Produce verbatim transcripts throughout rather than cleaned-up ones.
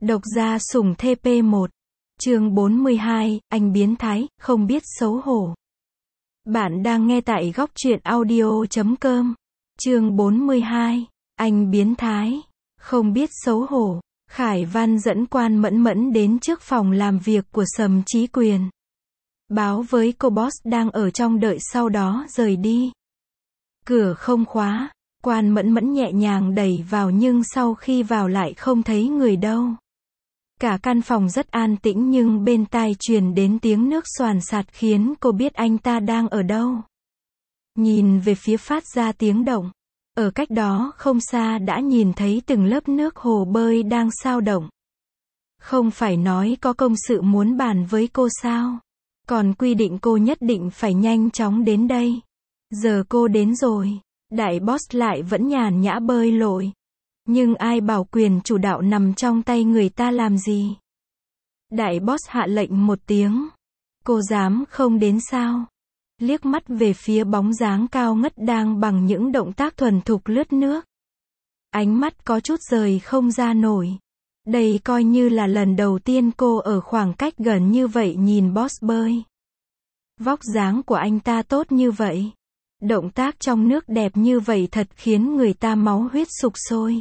Độc gia sủng thê pê một. Chương bốn mươi hai, anh biến thái, không biết xấu hổ. Bạn đang nghe tại góc truyện audio chấm com. Chương bốn mươi hai, anh biến thái, không biết xấu hổ. Khải Văn dẫn Quan Mẫn Mẫn đến trước phòng làm việc của Sầm Chí Quyền. Báo với cô boss đang ở trong đợi, sau đó rời đi. Cửa không khóa, Quan Mẫn Mẫn nhẹ nhàng đẩy vào nhưng sau khi vào lại không thấy người đâu. Cả căn phòng rất an tĩnh nhưng bên tai truyền đến tiếng nước xoàn xạt khiến cô biết anh ta đang ở đâu. Nhìn về phía phát ra tiếng động, ở cách đó không xa đã nhìn thấy từng lớp nước hồ bơi đang xao động. Không phải nói có công sự muốn bàn với cô sao? Còn quy định cô nhất định phải nhanh chóng đến đây. Giờ cô đến rồi, đại boss lại vẫn nhàn nhã bơi lội. Nhưng ai bảo quyền chủ đạo nằm trong tay người ta làm gì? Đại boss hạ lệnh một tiếng. Cô dám không đến sao? Liếc mắt về phía bóng dáng cao ngất đang bằng những động tác thuần thục lướt nước. Ánh mắt có chút rời không ra nổi. Đây coi như là lần đầu tiên cô ở khoảng cách gần như vậy nhìn boss bơi. Vóc dáng của anh ta tốt như vậy. Động tác trong nước đẹp như vậy thật khiến người ta máu huyết sục sôi.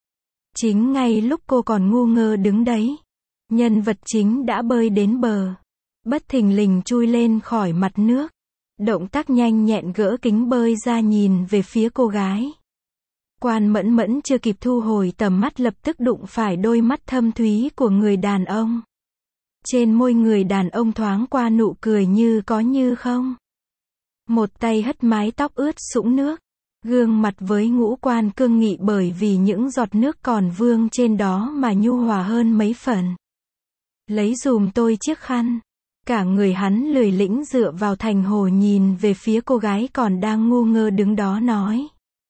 Chính ngay lúc cô còn ngu ngơ đứng đấy, nhân vật chính đã bơi đến bờ. Bất thình lình chui lên khỏi mặt nước. Động tác nhanh nhẹn gỡ kính bơi ra nhìn về phía cô gái. Quan Mẫn Mẫn chưa kịp thu hồi tầm mắt lập tức đụng phải đôi mắt thâm thúy của người đàn ông. Trên môi người đàn ông thoáng qua nụ cười như có như không. Một tay hất mái tóc ướt sũng nước. Gương mặt với ngũ quan cương nghị bởi vì những giọt nước còn vương trên đó mà nhu hòa hơn mấy phần. Lấy dùm tôi chiếc khăn. Cả người hắn lười lĩnh dựa vào thành hồ nhìn về phía cô gái còn đang ngu ngơ đứng đó nói.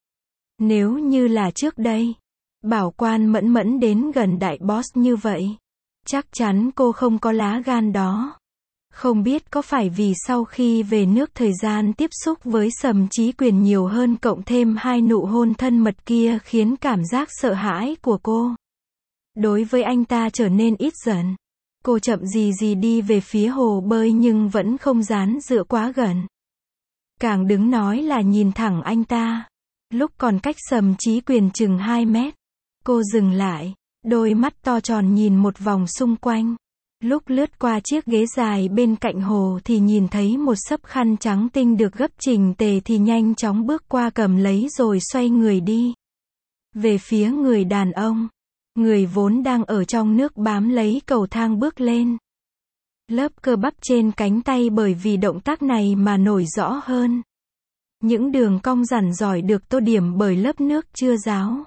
Nếu như là trước đây, bảo Quan Mẫn Mẫn đến gần đại boss như vậy, chắc chắn cô không có lá gan đó. Không biết có phải vì sau khi về nước thời gian tiếp xúc với Sầm Chí Quyền nhiều hơn cộng thêm hai nụ hôn thân mật kia khiến cảm giác sợ hãi của cô đối với anh ta trở nên ít dần. Cô chậm gì gì đi về phía hồ bơi nhưng vẫn không dán dựa quá gần. Càng đứng nói là nhìn thẳng anh ta. Lúc còn cách Sầm Chí Quyền chừng hai mét, cô dừng lại, đôi mắt to tròn nhìn một vòng xung quanh. Lúc lướt qua chiếc ghế dài bên cạnh hồ thì nhìn thấy một xấp khăn trắng tinh được gấp chỉnh tề thì nhanh chóng bước qua cầm lấy rồi xoay người đi. Về phía người đàn ông, người vốn đang ở trong nước bám lấy cầu thang bước lên. Lớp cơ bắp trên cánh tay bởi vì động tác này mà nổi rõ hơn. Những đường cong rắn giỏi được tô điểm bởi lớp nước chưa ráo.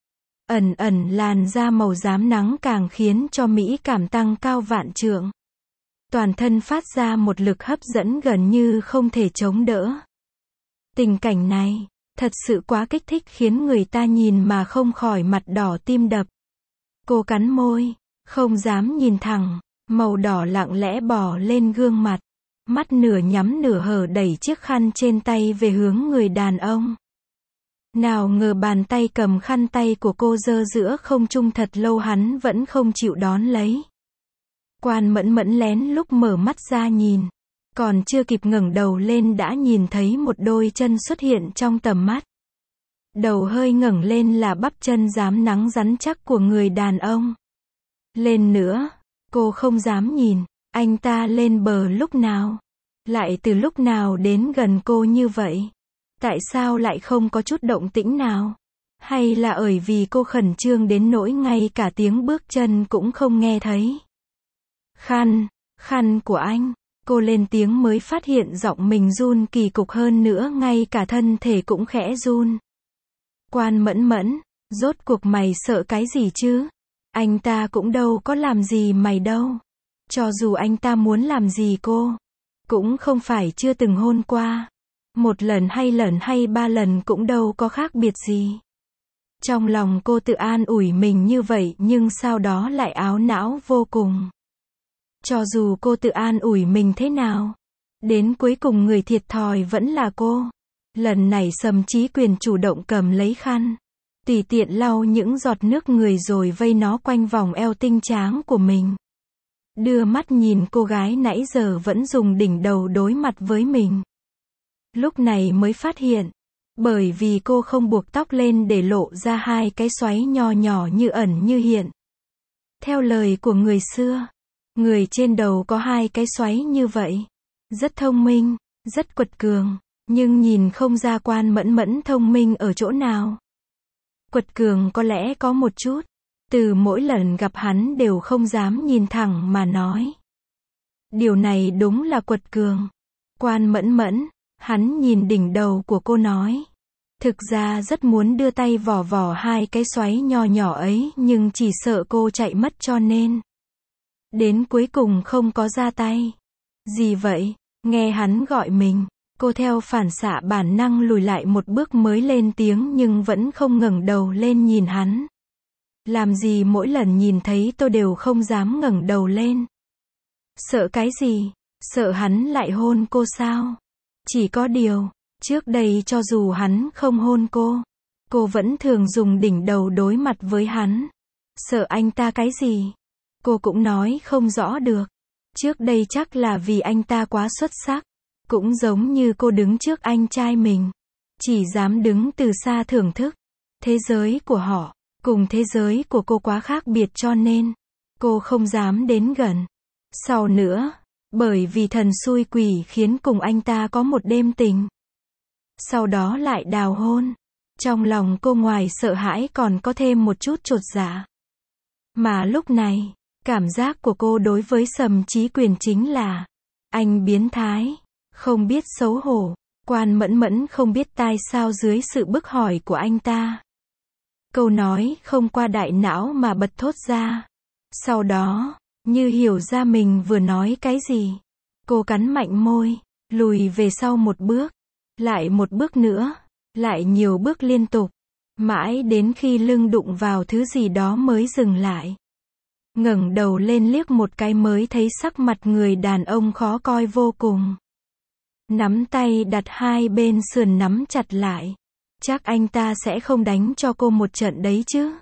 Ẩn ẩn làn da màu rám nắng càng khiến cho mỹ cảm tăng cao vạn trượng. Toàn thân phát ra một lực hấp dẫn gần như không thể chống đỡ. Tình cảnh này, thật sự quá kích thích khiến người ta nhìn mà không khỏi mặt đỏ tim đập. Cô cắn môi, không dám nhìn thẳng, màu đỏ lặng lẽ bò lên gương mặt. Mắt nửa nhắm nửa hở đẩy chiếc khăn trên tay về hướng người đàn ông. Nào ngờ bàn tay cầm khăn tay của cô giơ giữa không trung thật lâu hắn vẫn không chịu đón lấy. Quan Mẫn Mẫn lén lúc mở mắt ra nhìn. Còn chưa kịp ngẩng đầu lên đã nhìn thấy một đôi chân xuất hiện trong tầm mắt. Đầu hơi ngẩng lên là bắp chân rám nắng rắn chắc của người đàn ông. Lên nữa, cô không dám nhìn. Anh ta lên bờ lúc nào? Lại từ lúc nào đến gần cô như vậy? Tại sao lại không có chút động tĩnh nào? Hay là bởi vì cô khẩn trương đến nỗi ngay cả tiếng bước chân cũng không nghe thấy? Khăn, khăn của anh. Cô lên tiếng mới phát hiện giọng mình run kỳ cục hơn nữa ngay cả thân thể cũng khẽ run. Quan Mẫn Mẫn, rốt cuộc mày sợ cái gì chứ? Anh ta cũng đâu có làm gì mày đâu. Cho dù anh ta muốn làm gì cô, cũng không phải chưa từng hôn qua. Một lần hay lần hay ba lần cũng đâu có khác biệt gì. Trong lòng cô tự an ủi mình như vậy nhưng sau đó lại áo não vô cùng. Cho dù cô tự an ủi mình thế nào, đến cuối cùng người thiệt thòi vẫn là cô. Lần này Sầm Chí Quyền chủ động cầm lấy khăn. tùy tiện lau những giọt nước người rồi vây nó quanh vòng eo tinh tráng của mình. Đưa mắt nhìn cô gái nãy giờ vẫn dùng đỉnh đầu đối mặt với mình. Lúc này mới phát hiện, bởi vì cô không buộc tóc lên để lộ ra hai cái xoáy nho nhỏ như ẩn như hiện. Theo lời của người xưa, người trên đầu có hai cái xoáy như vậy. Rất thông minh, rất quật cường, nhưng nhìn không ra Quan Mẫn Mẫn thông minh ở chỗ nào. Quật cường có lẽ có một chút, từ mỗi lần gặp hắn đều không dám nhìn thẳng mà nói. Điều này đúng là quật cường. Quan Mẫn Mẫn, hắn nhìn đỉnh đầu của cô nói. Thực ra rất muốn đưa tay vò vò hai cái xoáy nho nhỏ ấy nhưng chỉ sợ cô chạy mất cho nên. Đến cuối cùng không có ra tay. Gì vậy? Nghe hắn gọi mình, cô theo phản xạ bản năng lùi lại một bước mới lên tiếng nhưng vẫn không ngẩng đầu lên nhìn hắn. Làm gì mỗi lần nhìn thấy tôi đều không dám ngẩng đầu lên. Sợ cái gì? Sợ hắn lại hôn cô sao? Chỉ có điều, trước đây cho dù hắn không hôn cô, cô vẫn thường dùng đỉnh đầu đối mặt với hắn. Sợ anh ta cái gì? Cô cũng nói không rõ được. Trước đây chắc là vì anh ta quá xuất sắc. Cũng giống như cô đứng trước anh trai mình. Chỉ dám đứng từ xa thưởng thức. Thế giới của họ, cùng thế giới của cô quá khác biệt cho nên, cô không dám đến gần. Sau nữa, bởi vì thần xui quỷ khiến cùng anh ta có một đêm tình. Sau đó lại đào hôn. Trong lòng cô ngoài sợ hãi còn có thêm một chút chột dạ. Mà lúc này, cảm giác của cô đối với Sầm Chí Quyền chính là anh biến thái, không biết xấu hổ. Quan Mẫn Mẫn không biết tại sao dưới sự bức hỏi của anh ta. Câu nói không qua đại não mà bật thốt ra. Sau đó, như hiểu ra mình vừa nói cái gì. Cô cắn mạnh môi, lùi về sau một bước, lại một bước nữa, lại nhiều bước liên tục. Mãi đến khi lưng đụng vào thứ gì đó mới dừng lại. Ngẩng đầu lên liếc một cái mới thấy sắc mặt người đàn ông khó coi vô cùng. Nắm tay đặt hai bên sườn nắm chặt lại. Chắc anh ta sẽ không đánh cho cô một trận đấy chứ.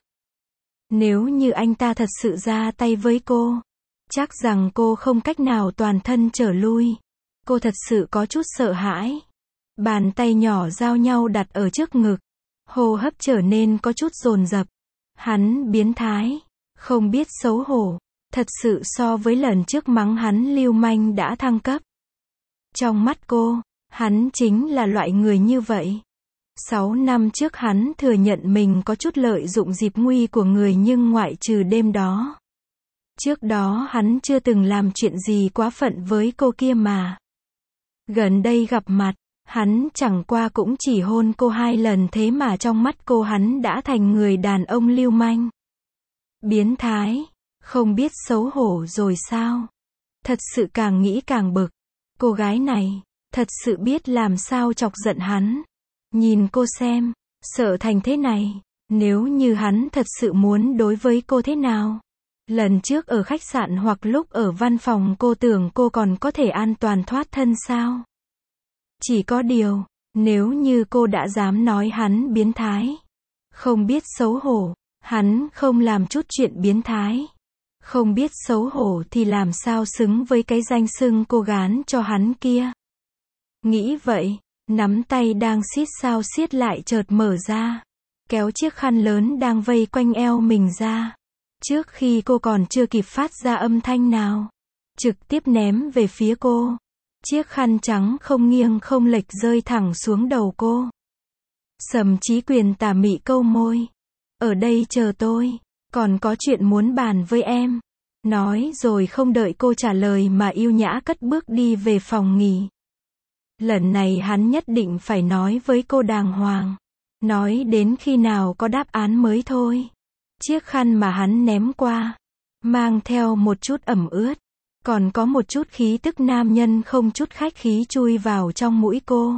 Nếu như anh ta thật sự ra tay với cô, chắc rằng cô không cách nào toàn thân trở lui. Cô thật sự có chút sợ hãi. Bàn tay nhỏ giao nhau đặt ở trước ngực. Hô hấp trở nên có chút dồn dập. Hắn biến thái, không biết xấu hổ. Thật sự so với lần trước mắng hắn lưu manh đã thăng cấp. Trong mắt cô, hắn chính là loại người như vậy. Sáu năm trước hắn thừa nhận mình có chút lợi dụng dịp nguy của người nhưng ngoại trừ đêm đó. Trước đó hắn chưa từng làm chuyện gì quá phận với cô kia mà. Gần đây gặp mặt, hắn chẳng qua cũng chỉ hôn cô hai lần thế mà trong mắt cô hắn đã thành người đàn ông lưu manh. Biến thái, không biết xấu hổ rồi sao? Thật sự càng nghĩ càng bực. Cô gái này, thật sự biết làm sao chọc giận hắn. Nhìn cô xem, sợ thành thế này, nếu như hắn thật sự muốn đối với cô thế nào? Lần trước ở khách sạn hoặc lúc ở văn phòng cô tưởng cô còn có thể an toàn thoát thân sao? Chỉ có điều, nếu như cô đã dám nói hắn biến thái, không biết xấu hổ, hắn không làm chút chuyện biến thái. Không biết xấu hổ thì làm sao xứng với cái danh xưng cô gán cho hắn kia. Nghĩ vậy, nắm tay đang siết sao siết lại chợt mở ra. Kéo chiếc khăn lớn đang vây quanh eo mình ra. Trước khi cô còn chưa kịp phát ra âm thanh nào. Trực tiếp ném về phía cô. Chiếc khăn trắng không nghiêng không lệch rơi thẳng xuống đầu cô. Sầm Chí Quyền tà mị câu môi. Ở đây chờ tôi. Còn có chuyện muốn bàn với em. Nói rồi không đợi cô trả lời mà yêu nhã cất bước đi về phòng nghỉ. Lần này hắn nhất định phải nói với cô đàng hoàng. Nói đến khi nào có đáp án mới thôi. Chiếc khăn mà hắn ném qua, mang theo một chút ẩm ướt. Còn có một chút khí tức nam nhân không chút khách khí chui vào trong mũi cô.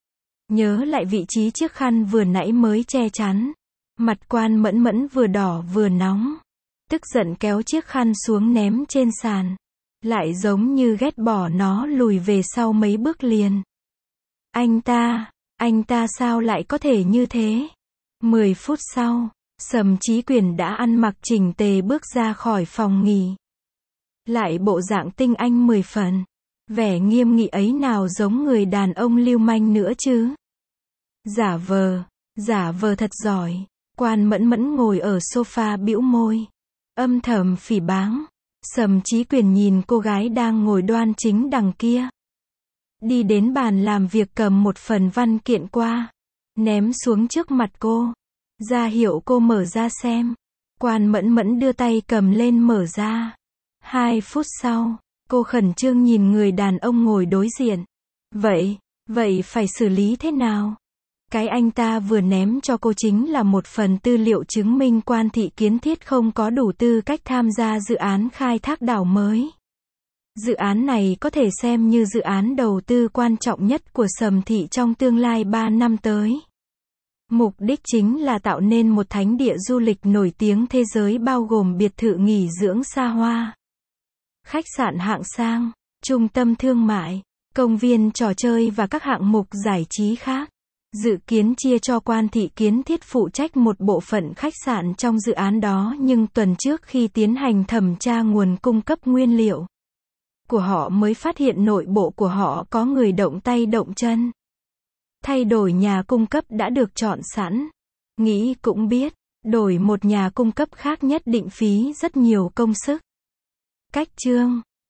Nhớ lại vị trí chiếc khăn vừa nãy mới che chắn. Mặt Quan Mẫn Mẫn vừa đỏ vừa nóng. Tức giận kéo chiếc khăn xuống ném trên sàn. Lại giống như ghét bỏ nó lùi về sau mấy bước liền. Anh ta, anh ta sao lại có thể như thế? mười phút sau, Sầm Chí Quyền đã ăn mặc chỉnh tề bước ra khỏi phòng nghỉ. Lại bộ dạng tinh anh mười phần. Vẻ nghiêm nghị ấy nào giống người đàn ông lưu manh nữa chứ. Giả vờ, giả vờ thật giỏi. Quan Mẫn Mẫn ngồi ở sofa bĩu môi. Âm thầm phỉ báng. Sầm Chí Quyền nhìn cô gái đang ngồi đoan chính đằng kia. Đi đến bàn làm việc cầm một phần văn kiện qua. Ném xuống trước mặt cô. Ra hiệu cô mở ra xem. Quan Mẫn Mẫn đưa tay cầm lên mở ra. Hai phút sau, cô khẩn trương nhìn người đàn ông ngồi đối diện. Vậy, vậy phải xử lý thế nào? Cái anh ta vừa ném cho cô chính là một phần tư liệu chứng minh Quan Thị Kiến Thiết không có đủ tư cách tham gia dự án khai thác đảo mới. Dự án này có thể xem như dự án đầu tư quan trọng nhất của Sầm Thị trong tương lai ba năm tới. Mục đích chính là tạo nên một thánh địa du lịch nổi tiếng thế giới bao gồm biệt thự nghỉ dưỡng xa hoa, khách sạn hạng sang, trung tâm thương mại, công viên trò chơi và các hạng mục giải trí khác. Dự kiến chia cho Quan Thị Kiến Thiết phụ trách một bộ phận khách sạn trong dự án đó, nhưng tuần trước khi tiến hành thẩm tra nguồn cung cấp nguyên liệu của họ mới phát hiện nội bộ của họ có người động tay động chân. Thay đổi nhà cung cấp đã được chọn sẵn. Nghĩ cũng biết, đổi một nhà cung cấp khác nhất định phí rất nhiều công sức. Cách chương